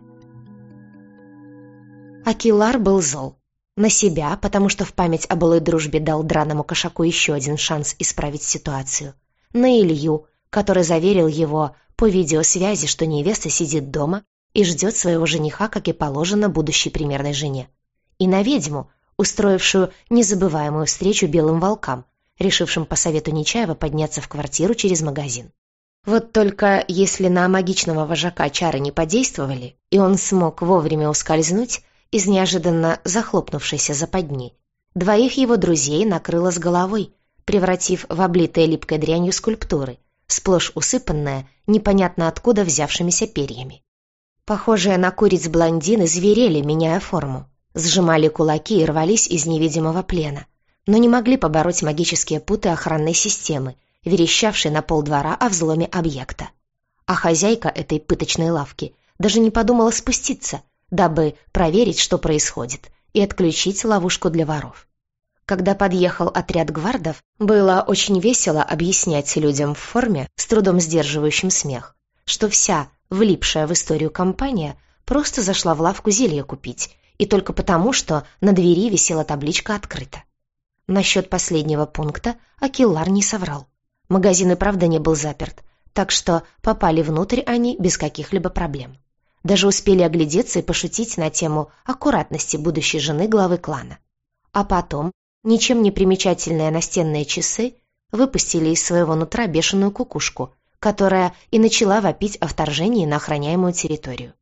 Акилар был зол. На себя, потому что в память о былой дружбе дал драному кошаку еще один шанс исправить ситуацию. На Илью, который заверил его по видеосвязи, что невеста сидит дома и ждет своего жениха, как и положено будущей примерной жене. И на ведьму, устроившую незабываемую встречу белым волкам, решившим по совету Нечаева подняться в квартиру через магазин. Вот только если на магичного вожака чары не подействовали, и он смог вовремя ускользнуть из неожиданно захлопнувшейся западни, двоих его друзей накрыло с головой, превратив в облитые липкой дрянью скульптуры, сплошь усыпанная непонятно откуда взявшимися перьями. Похожие на куриц блондины зверели, меняя форму, сжимали кулаки и рвались из невидимого плена, но не могли побороть магические путы охранной системы, верещавшей на полдвора о взломе объекта. А хозяйка этой пыточной лавки даже не подумала спуститься, дабы проверить, что происходит, и отключить ловушку для воров. Когда подъехал отряд гвардов, было очень весело объяснять людям в форме, с трудом сдерживающим смех, что вся влипшая в историю компания просто зашла в лавку зелья купить, и только потому, что на двери висела табличка «Открыто». Насчет последнего пункта Акилар не соврал. Магазин и правда не был заперт, так что попали внутрь они без каких-либо проблем. Даже успели оглядеться и пошутить на тему аккуратности будущей жены главы клана. А потом ничем не примечательные настенные часы выпустили из своего нутра бешеную кукушку, которая и начала вопить о вторжении на охраняемую территорию.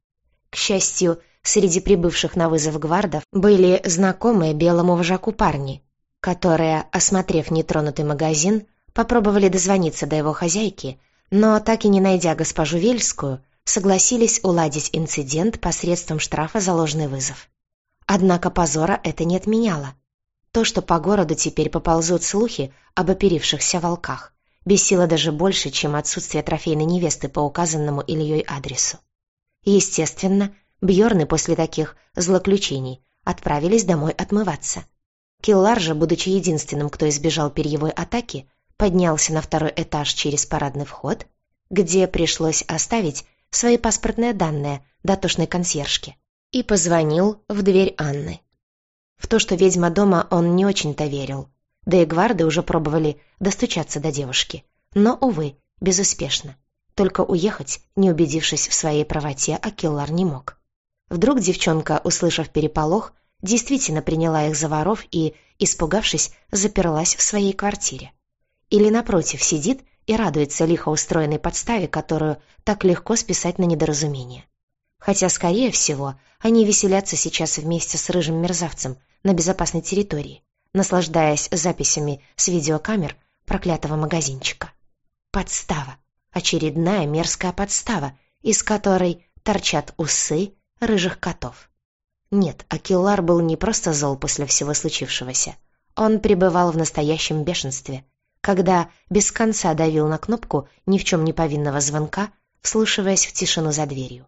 К счастью, среди прибывших на вызов гвардов были знакомые белому вожаку парни, которые, осмотрев нетронутый магазин, попробовали дозвониться до его хозяйки, но, так и не найдя госпожу Вельскую, согласились уладить инцидент посредством штрафа за ложный вызов. Однако позора это не отменяло. То, что по городу теперь поползут слухи об оперившихся волках, бесило даже больше, чем отсутствие трофейной невесты по указанному Ильей адресу. Естественно, Бьорны после таких злоключений отправились домой отмываться. Киллар же, будучи единственным, кто избежал перьевой атаки, поднялся на второй этаж через парадный вход, где пришлось оставить свои паспортные данные дотошной консьержке, и позвонил в дверь Анны. В то, что ведьма дома, он не очень-то верил, да и гварды уже пробовали достучаться до девушки, но, увы, безуспешно. Только уехать, не убедившись в своей правоте, Акиллар не мог. Вдруг девчонка, услышав переполох, действительно приняла их за воров и, испугавшись, заперлась в своей квартире. Или, напротив, сидит и радуется лихо устроенной подставе, которую так легко списать на недоразумение. Хотя, скорее всего, они веселятся сейчас вместе с рыжим мерзавцем на безопасной территории, наслаждаясь записями с видеокамер проклятого магазинчика. Подстава. Очередная мерзкая подстава, из которой торчат усы рыжих котов. Нет, Акиллар был не просто зол после всего случившегося. Он пребывал в настоящем бешенстве, когда без конца давил на кнопку ни в чем не повинного звонка, вслушиваясь в тишину за дверью.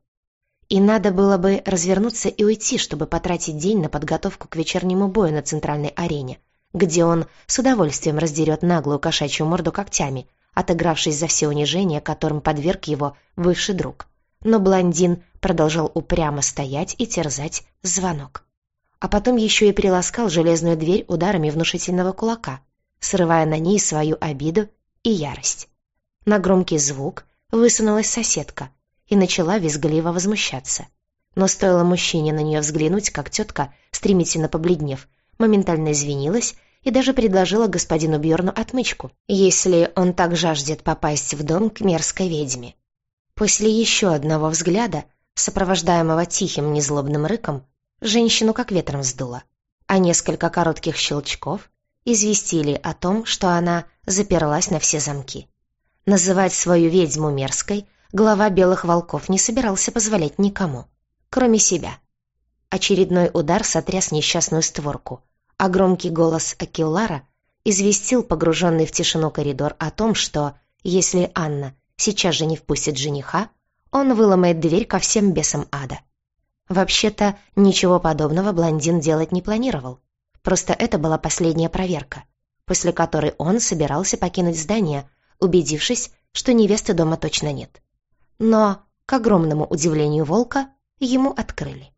И надо было бы развернуться и уйти, чтобы потратить день на подготовку к вечернему бою на центральной арене, где он с удовольствием раздерет наглую кошачью морду когтями, отыгравшись за все унижения, которым подверг его бывший друг. Но блондин продолжал упрямо стоять и терзать звонок. А потом еще и приласкал железную дверь ударами внушительного кулака, срывая на ней свою обиду и ярость. На громкий звук высунулась соседка и начала визгливо возмущаться. Но стоило мужчине на нее взглянуть, как тетка, стремительно побледнев, моментально извинилась и даже предложила господину Бьорну отмычку, если он так жаждет попасть в дом к мерзкой ведьме. После еще одного взгляда, сопровождаемого тихим незлобным рыком, женщину как ветром сдуло, а несколько коротких щелчков известили о том, что она заперлась на все замки. Называть свою ведьму мерзкой глава белых волков не собирался позволять никому, кроме себя. Очередной удар сотряс несчастную створку, а громкий голос Акиллара известил погруженный в тишину коридор о том, что, если Анна сейчас же не впустит жениха, он выломает дверь ко всем бесам ада. Вообще-то, ничего подобного блондин делать не планировал. Просто это была последняя проверка, после которой он собирался покинуть здание, убедившись, что невесты дома точно нет. Но, к огромному удивлению волка, ему открыли.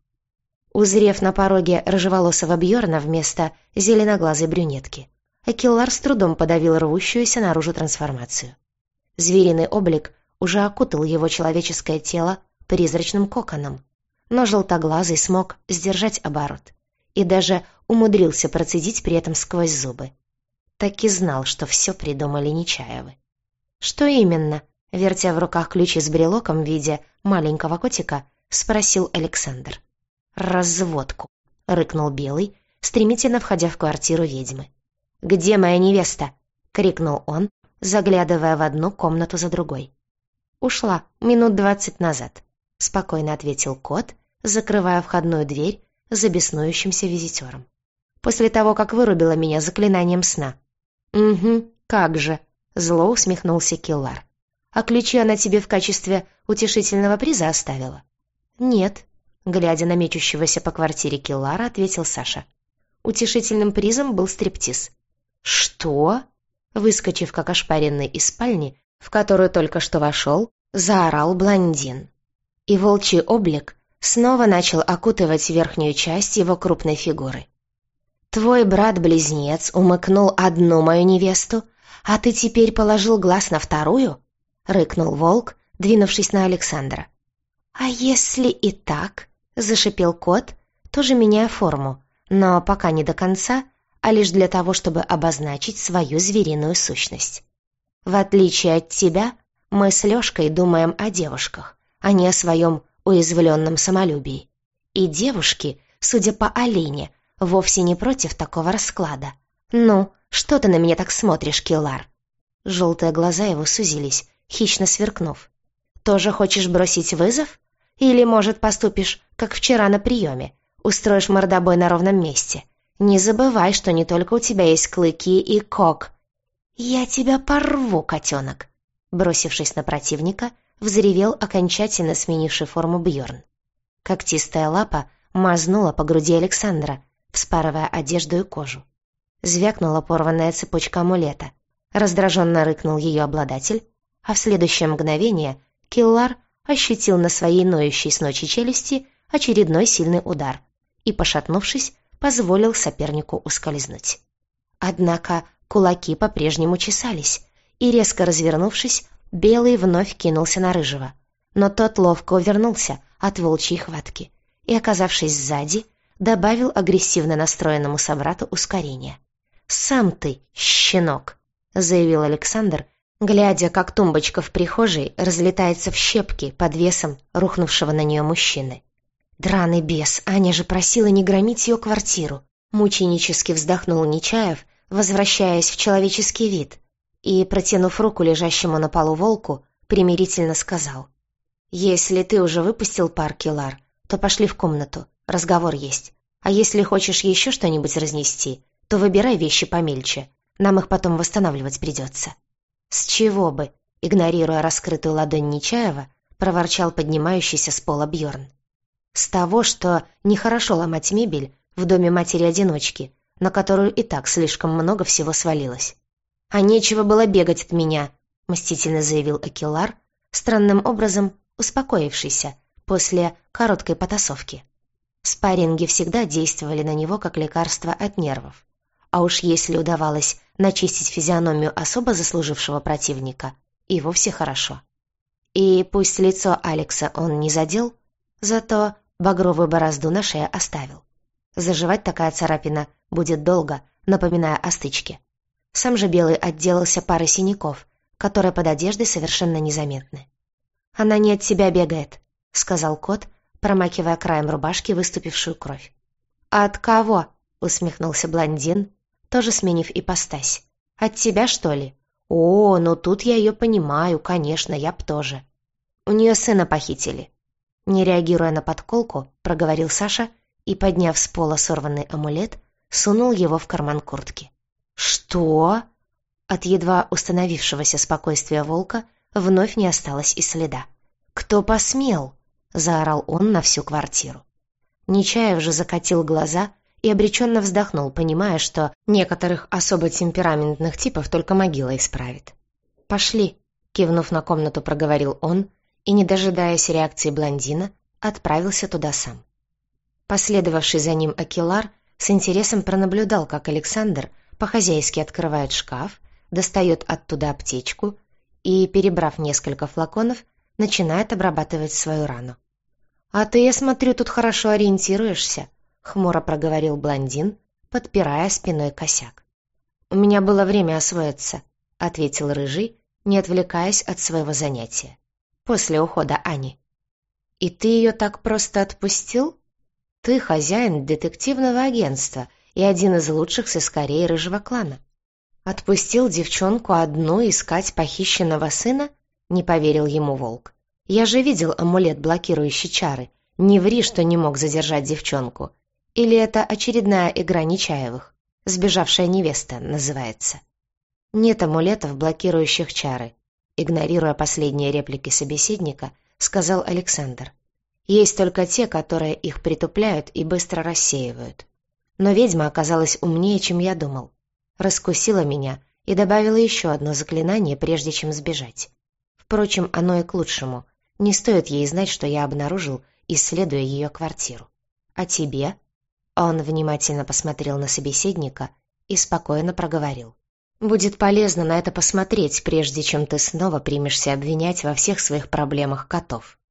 Узрев на пороге рыжеволосого Бьорна вместо зеленоглазой брюнетки, Акиллар с трудом подавил рвущуюся наружу трансформацию. Звериный облик уже окутал его человеческое тело призрачным коконом, но желтоглазый смог сдержать оборот и даже умудрился процедить при этом сквозь зубы. Так и знал, что все придумали Нечаевы. «Что именно?» — вертя в руках ключи с брелоком в виде маленького котика, спросил Александр. «Разводку», — рыкнул Белый, стремительно входя в квартиру ведьмы. «Где моя невеста?» — крикнул он, заглядывая в одну комнату за другой. «Ушла минут двадцать назад», — спокойно ответил кот, закрывая входную дверь за беснующимся визитером. «После того, как вырубила меня заклинанием сна». «Угу, как же», — зло усмехнулся Киллар. «А ключи она тебе в качестве утешительного приза оставила?» «Нет», — глядя на мечущегося по квартире Киллара, ответил Саша. Утешительным призом был стриптиз. «Что?» Выскочив как ошпаренный из спальни, в которую только что вошел, заорал блондин. И волчий облик снова начал окутывать верхнюю часть его крупной фигуры. «Твой брат-близнец умыкнул одну мою невесту, а ты теперь положил глаз на вторую?» — рыкнул волк, двинувшись на Александра. «А если и так?» — зашипел кот, тоже меняя форму, но пока не до конца, а лишь для того, чтобы обозначить свою звериную сущность. «В отличие от тебя, мы с Лёшкой думаем о девушках, а не о своем уязвленном самолюбии. И девушки, судя по Алине, вовсе не против такого расклада. «Ну, что ты на меня так смотришь, Киллар?» Желтые глаза его сузились, хищно сверкнув. «Тоже хочешь бросить вызов? Или, может, поступишь, как вчера на приеме, устроишь мордобой на ровном месте? Не забывай, что не только у тебя есть клыки и кок». «Я тебя порву, котенок!» Бросившись на противника, взревел окончательно сменивший форму Бьорн. Когтистая лапа мазнула по груди Александра, вспарывая одежду и кожу. Звякнула порванная цепочка амулета. Раздраженно рыкнул ее обладатель, а в следующее мгновение Киллар ощутил на своей ноющей с ночи челюсти очередной сильный удар и, пошатнувшись, позволил сопернику ускользнуть. Однако кулаки по-прежнему чесались, и, резко развернувшись, Белый вновь кинулся на Рыжего. Но тот ловко увернулся от волчьей хватки и, оказавшись сзади, добавил агрессивно настроенному собрату ускорение. «Сам ты, щенок!» — заявил Александр, глядя, как тумбочка в прихожей разлетается в щепки под весом рухнувшего на нее мужчины. «Драный бес, Аня же просила не громить ее квартиру!» Мученически вздохнул Нечаев, возвращаясь в человеческий вид, и, протянув руку лежащему на полу волку, примирительно сказал: «Если ты уже выпустил пар, Киллар, то пошли в комнату, разговор есть. А если хочешь еще что-нибудь разнести, то выбирай вещи помельче, нам их потом восстанавливать придется». «С чего бы?» — игнорируя раскрытую ладонь Нечаева, проворчал поднимающийся с пола Бьорн. «С того, что нехорошо ломать мебель в доме матери-одиночки, на которую и так слишком много всего свалилось. А нечего было бегать от меня», — мстительно заявил Акиллар, странным образом успокоившийся после короткой потасовки. Спарринги всегда действовали на него как лекарство от нервов. А уж если удавалось начистить физиономию особо заслужившего противника, и вовсе хорошо. И пусть лицо Алекса он не задел, зато багровую борозду на шее оставил. Заживать такая царапина будет долго, напоминая о стычке. Сам же Белый отделался парой синяков, которые под одеждой совершенно незаметны. «Она не от себя бегает», — сказал кот, промакивая краем рубашки выступившую кровь. «А от кого?» — усмехнулся блондин, тоже сменив ипостась. «От тебя, что ли? О, ну тут я ее понимаю, конечно, я б тоже. У нее сына похитили». Не реагируя на подколку, проговорил Саша и, подняв с пола сорванный амулет, сунул его в карман куртки. «Что?» От едва установившегося спокойствия волка вновь не осталось и следа. «Кто посмел?» — заорал он на всю квартиру. Нечаев же закатил глаза и обреченно вздохнул, понимая, что некоторых особо темпераментных типов только могила исправит. «Пошли», — кивнув на комнату, проговорил он и, не дожидаясь реакции блондина, отправился туда сам. Последовавший за ним Акиллар с интересом пронаблюдал, как Александр по-хозяйски открывает шкаф, достает оттуда аптечку и, перебрав несколько флаконов, начинает обрабатывать свою рану. «А ты, я смотрю, тут хорошо ориентируешься», — хмуро проговорил блондин, подпирая спиной косяк. «У меня было время освоиться», — ответил Рыжий, не отвлекаясь от своего занятия. «После ухода Ани». «И ты ее так просто отпустил? Ты хозяин детективного агентства и один из лучших сыскарей Рыжего клана. Отпустил девчонку одну искать похищенного сына?» — не поверил ему волк. «Я же видел амулет, блокирующий чары. Не ври, что не мог задержать девчонку. Или это очередная игра Нечаевых? Сбежавшая невеста называется». «Нет амулетов, блокирующих чары», — игнорируя последние реплики собеседника, сказал Александр. «Есть только те, которые их притупляют и быстро рассеивают. Но ведьма оказалась умнее, чем я думал. Раскусила меня и добавила еще одно заклинание, прежде чем сбежать. Впрочем, оно и к лучшему. Не стоит ей знать, что я обнаружил, исследуя ее квартиру. А тебе?» Он внимательно посмотрел на собеседника и спокойно проговорил. «Будет полезно на это посмотреть, прежде чем ты снова примешься обвинять во всех своих проблемах котов».